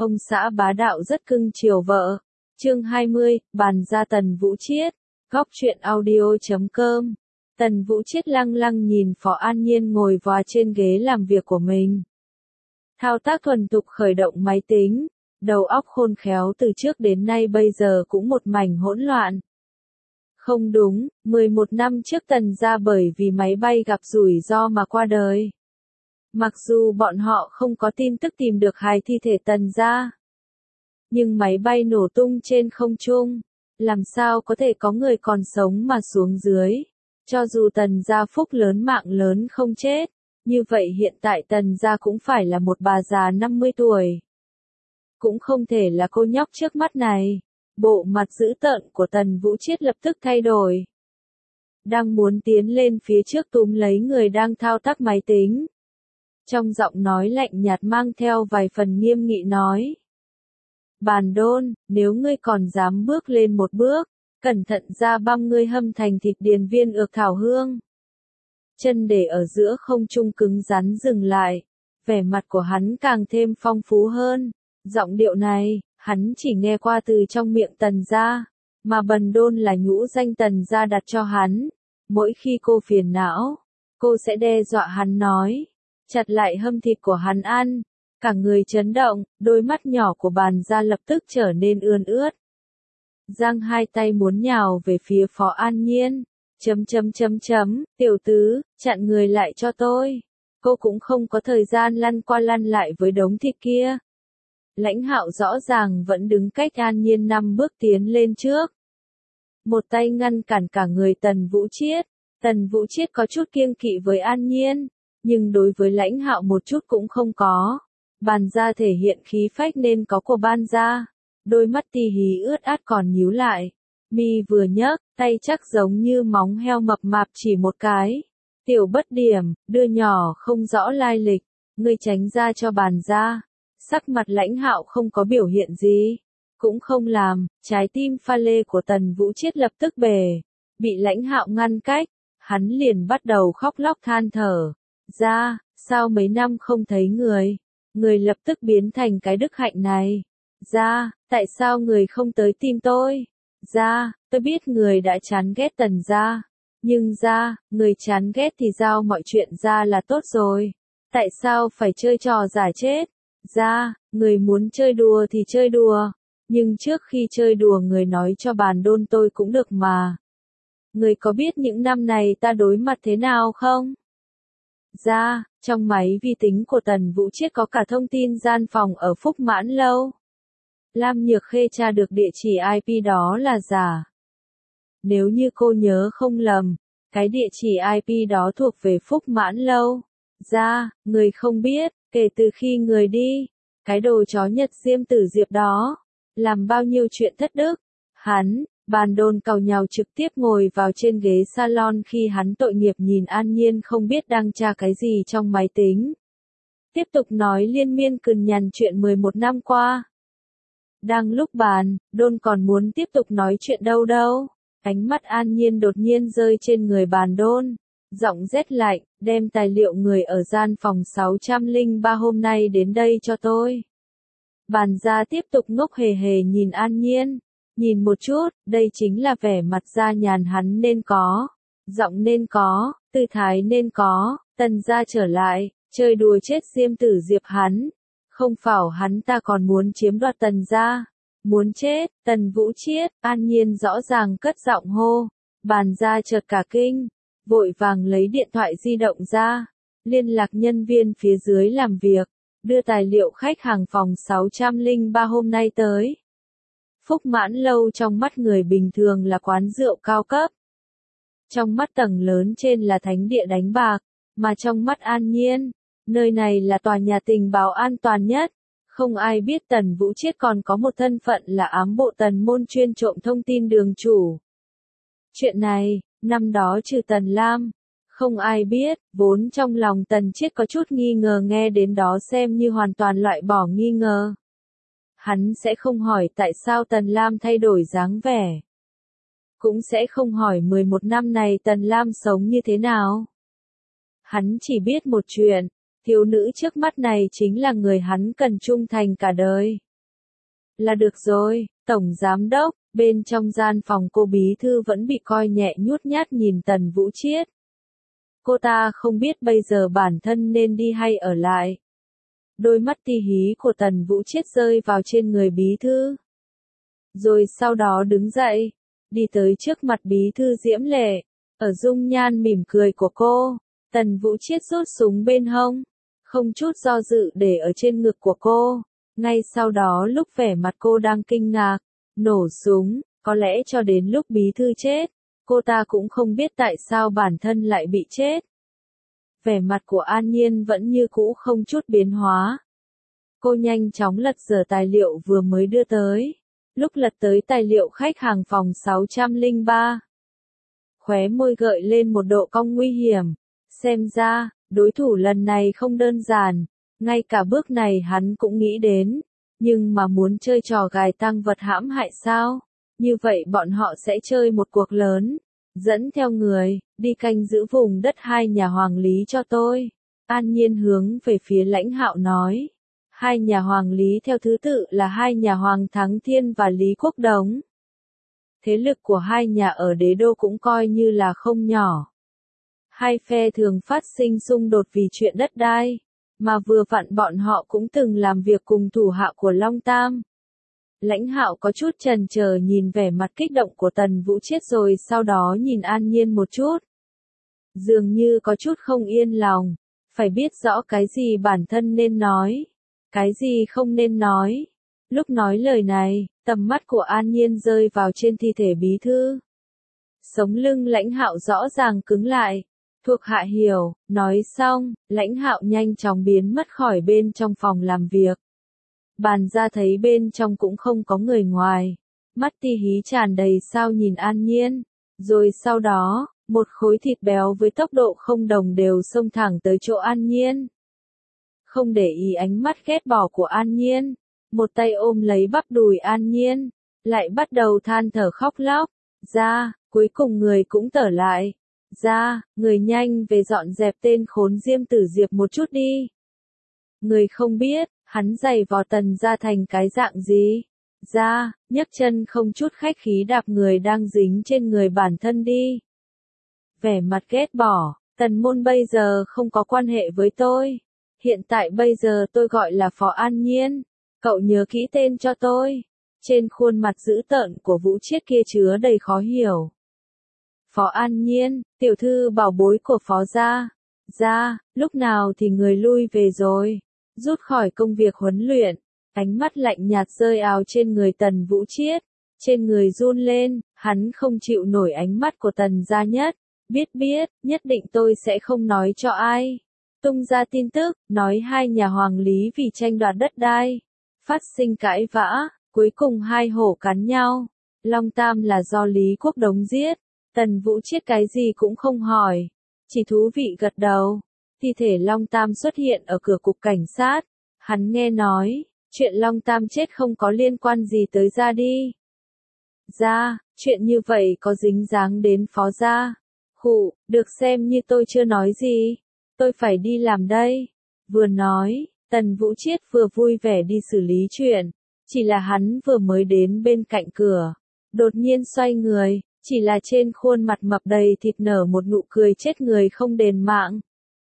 Ông xã bá đạo rất cưng chiều vợ. Chương 20, bàn ra Tần Vũ Chiết. Góc truyện audio.com. Tần Vũ Chiết lăng lăng nhìn Phó An Nhiên ngồi vò trên ghế làm việc của mình. Thao tác thuần thục khởi động máy tính, đầu óc khôn khéo từ trước đến nay bây giờ cũng một mảnh hỗn loạn. Không đúng, 11 năm trước Tần gia bởi vì máy bay gặp rủi ro mà qua đời. Mặc dù bọn họ không có tin tức tìm được hài thi thể Tần gia, nhưng máy bay nổ tung trên không trung, làm sao có thể có người còn sống mà xuống dưới. Cho dù Tần gia phúc lớn mạng lớn không chết, như vậy hiện tại Tần gia cũng phải là một bà già 50 tuổi. Cũng không thể là cô nhóc trước mắt này. Bộ mặt dữ tợn của Tần Vũ Chiết lập tức thay đổi. Đang muốn tiến lên phía trước túm lấy người đang thao tác máy tính. Trong giọng nói lạnh nhạt mang theo vài phần nghiêm nghị nói. Bàn đôn, nếu ngươi còn dám bước lên một bước, cẩn thận ra băm ngươi hâm thành thịt điền viên ược thảo hương. Chân để ở giữa không trung cứng rắn dừng lại. Vẻ mặt của hắn càng thêm phong phú hơn. Giọng điệu này, hắn chỉ nghe qua từ trong miệng Tần gia, mà Bần Đôn là nhũ danh Tần gia đặt cho hắn. Mỗi khi cô phiền não, cô sẽ đe dọa hắn nói, chặt lại hâm thịt của hắn ăn. Cả người chấn động, đôi mắt nhỏ của Bàn gia lập tức trở nên ươn ướt. Giang hai tay muốn nhào về phía Phó An Nhiên. Tiểu tứ, chặn người lại cho tôi. Cô cũng không có thời gian lăn qua lăn lại với đống thịt kia. Lãnh Hạo rõ ràng vẫn đứng cách An Nhiên 5 bước tiến lên trước. Một tay ngăn cản cả người Tần Vũ Chiết. Tần Vũ Chiết có chút kiêng kỵ với An Nhiên, nhưng đối với Lãnh Hạo một chút cũng không có. Bàn gia thể hiện khí phách nên có của Ban gia. Đôi mắt tì hí ướt át còn nhíu lại. Mi vừa nhấc, tay chắc giống như móng heo mập mạp chỉ một cái. Tiểu bất điểm, đưa nhỏ không rõ lai lịch. Ngươi tránh ra cho Bàn gia. Sắc mặt Lãnh Hạo không có biểu hiện gì, cũng không làm, trái tim pha lê của Tần Vũ Chiết lập tức bể, bị Lãnh Hạo ngăn cách, hắn liền bắt đầu khóc lóc than thở. Ra, sao mấy năm không thấy người lập tức biến thành cái đức hạnh này. Ra, tại sao người không tới tìm tôi? Ra, tôi biết người đã chán ghét Tần gia, nhưng ra, người chán ghét thì giao mọi chuyện ra là tốt rồi. Tại sao phải chơi trò giả chết? Ra, người muốn chơi đùa thì chơi đùa, nhưng trước khi chơi đùa người nói cho Bàn Đôn tôi cũng được mà. Người có biết những năm này ta đối mặt thế nào không? Ra, trong máy vi tính của Tần Vũ Chiết có cả thông tin gian phòng ở Phúc Mãn Lâu. Lam Nhược Khê tra được địa chỉ IP đó là giả. Nếu như cô nhớ không lầm, cái địa chỉ IP đó thuộc về Phúc Mãn Lâu. Ra, người không biết. Kể từ khi người đi, cái đồ chó Nhật Diêm Tử Diệp đó, làm bao nhiêu chuyện thất đức. Hắn, Bàn Đôn càu nhàu trực tiếp ngồi vào trên ghế salon khi hắn tội nghiệp nhìn An Nhiên không biết đang tra cái gì trong máy tính. Tiếp tục nói liên miên cừn nhằn chuyện 11 năm qua. Đang lúc Bàn Đôn còn muốn tiếp tục nói chuyện đâu. Ánh mắt An Nhiên đột nhiên rơi trên người Bàn Đôn. Giọng rét lạnh, đem tài liệu người ở gian phòng 603 hôm nay đến đây cho tôi. Bàn gia tiếp tục ngốc hề hề nhìn An Nhiên. Nhìn một chút, đây chính là vẻ mặt gia nhàn hắn nên có. Giọng nên có, tư thái nên có. Tần gia trở lại, chơi đùa chết Diêm Tử Diệp hắn. Không phảo hắn ta còn muốn chiếm đoạt Tần gia. Muốn chết, Tần Vũ Chiết, An Nhiên rõ ràng cất giọng hô. Bàn gia chợt cả kinh. Vội vàng lấy điện thoại di động ra, liên lạc nhân viên phía dưới làm việc, đưa tài liệu khách hàng phòng 603 hôm nay tới. Phúc Mãn Lâu trong mắt người bình thường là quán rượu cao cấp. Trong mắt tầng lớn trên là thánh địa đánh bạc, mà trong mắt An Nhiên, nơi này là tòa nhà tình báo an toàn nhất. Không ai biết Tần Vũ Chiết còn có một thân phận là ám bộ Tần môn chuyên trộm thông tin đường chủ. Chuyện này, năm đó trừ Tần Lam, không ai biết, vốn trong lòng Tần Chiết có chút nghi ngờ nghe đến đó xem như hoàn toàn loại bỏ nghi ngờ. Hắn sẽ không hỏi tại sao Tần Lam thay đổi dáng vẻ. Cũng sẽ không hỏi 11 năm này Tần Lam sống như thế nào. Hắn chỉ biết một chuyện, thiếu nữ trước mắt này chính là người hắn cần trung thành cả đời. Là được rồi, Tổng Giám Đốc. Bên trong gian phòng cô bí thư vẫn bị coi nhẹ nhút nhát nhìn Tần Vũ Chiết. Cô ta không biết bây giờ bản thân nên đi hay ở lại. Đôi mắt ti hí của Tần Vũ Chiết rơi vào trên người bí thư. Rồi sau đó đứng dậy, đi tới trước mặt bí thư Diễm Lệ. Ở dung nhan mỉm cười của cô, Tần Vũ Chiết rút súng bên hông, không chút do dự để ở trên ngực của cô. Ngay sau đó lúc vẻ mặt cô đang kinh ngạc, nổ súng, có lẽ cho đến lúc bí thư chết, cô ta cũng không biết tại sao bản thân lại bị chết. Vẻ mặt của An Nhiên vẫn như cũ không chút biến hóa. Cô nhanh chóng lật dở tài liệu vừa mới đưa tới. Lúc lật tới tài liệu khách hàng phòng 603, khóe môi gợi lên một độ cong nguy hiểm. Xem ra, đối thủ lần này không đơn giản, ngay cả bước này hắn cũng nghĩ đến. Nhưng mà muốn chơi trò gài tang vật hãm hại sao? Như vậy bọn họ sẽ chơi một cuộc lớn. Dẫn theo người, đi canh giữ vùng đất hai nhà Hoàng Lý cho tôi. An Nhiên hướng về phía Lãnh Hạo nói. Hai nhà Hoàng Lý theo thứ tự là hai nhà Hoàng Thắng Thiên và Lý Quốc Đống. Thế lực của hai nhà ở đế đô cũng coi như là không nhỏ. Hai phe thường phát sinh xung đột vì chuyện đất đai, mà vừa vặn bọn họ cũng từng làm việc cùng thủ hạ của Long Tam. Lãnh Hạo có chút chần chờ nhìn vẻ mặt kích động của Tần Vũ Chiết rồi sau đó nhìn An Nhiên một chút. Dường như có chút không yên lòng, phải biết rõ cái gì bản thân nên nói, cái gì không nên nói. Lúc nói lời này, tầm mắt của An Nhiên rơi vào trên thi thể bí thư. Sống lưng Lãnh Hạo rõ ràng cứng lại. Thuộc hạ hiểu, nói xong, Lãnh Hạo nhanh chóng biến mất khỏi bên trong phòng làm việc. Bàn ra thấy bên trong cũng không có người ngoài. Mắt ti hí tràn đầy sao nhìn An Nhiên. Rồi sau đó, một khối thịt béo với tốc độ không đồng đều xông thẳng tới chỗ An Nhiên. Không để ý ánh mắt ghét bỏ của An Nhiên, một tay ôm lấy bắp đùi An Nhiên, lại bắt đầu than thở khóc lóc. Ra, cuối cùng người cũng tở lại. Ra, người nhanh về dọn dẹp tên khốn Diêm Tử Diệp một chút đi. Người không biết, hắn giày vò Tần gia thành cái dạng gì. Ra, nhấc chân không chút khách khí đạp người đang dính trên người bản thân đi. Vẻ mặt ghét bỏ, Tần môn bây giờ không có quan hệ với tôi. Hiện tại bây giờ tôi gọi là Phó An Nhiên. Cậu nhớ kỹ tên cho tôi. Trên khuôn mặt dữ tợn của Vũ Chiết kia chứa đầy khó hiểu. Phó An Nhiên, tiểu thư bảo bối của Phó gia. Gia, lúc nào thì người lui về rồi? Rút khỏi công việc huấn luyện, ánh mắt lạnh nhạt rơi ào trên người Tần Vũ Chiết. Trên người run lên, hắn không chịu nổi ánh mắt của Tần gia nhất. Biết, nhất định tôi sẽ không nói cho ai. Tung ra tin tức, nói hai nhà Hoàng Lý vì tranh đoạt đất đai. Phát sinh cãi vã, cuối cùng hai hổ cắn nhau. Long Tam là do Lý Quốc Đống giết. Tần Vũ Chiết cái gì cũng không hỏi, chỉ thú vị gật đầu. Thi thể Long Tam xuất hiện ở cửa cục cảnh sát. Hắn nghe nói, chuyện Long Tam chết không có liên quan gì tới gia đi. Gia, chuyện như vậy có dính dáng đến Phó gia. Khụ, được xem như tôi chưa nói gì. Tôi phải đi làm đây. Vừa nói, Tần Vũ Chiết vừa vui vẻ đi xử lý chuyện. Chỉ là hắn vừa mới đến bên cạnh cửa, đột nhiên xoay người. Chỉ là trên khuôn mặt mập đầy thịt nở một nụ cười chết người không đền mạng.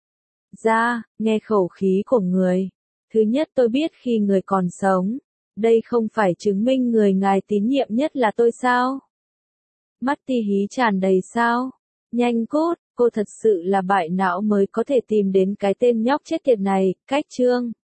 Ra, nghe khẩu khí của người. Thứ nhất tôi biết khi người còn sống. Đây không phải chứng minh người ngài tín nhiệm nhất là tôi sao? Mắt ti hí tràn đầy sao? Nhanh cút, cô thật sự là bại não mới có thể tìm đến cái tên nhóc chết tiệt này. Cách chương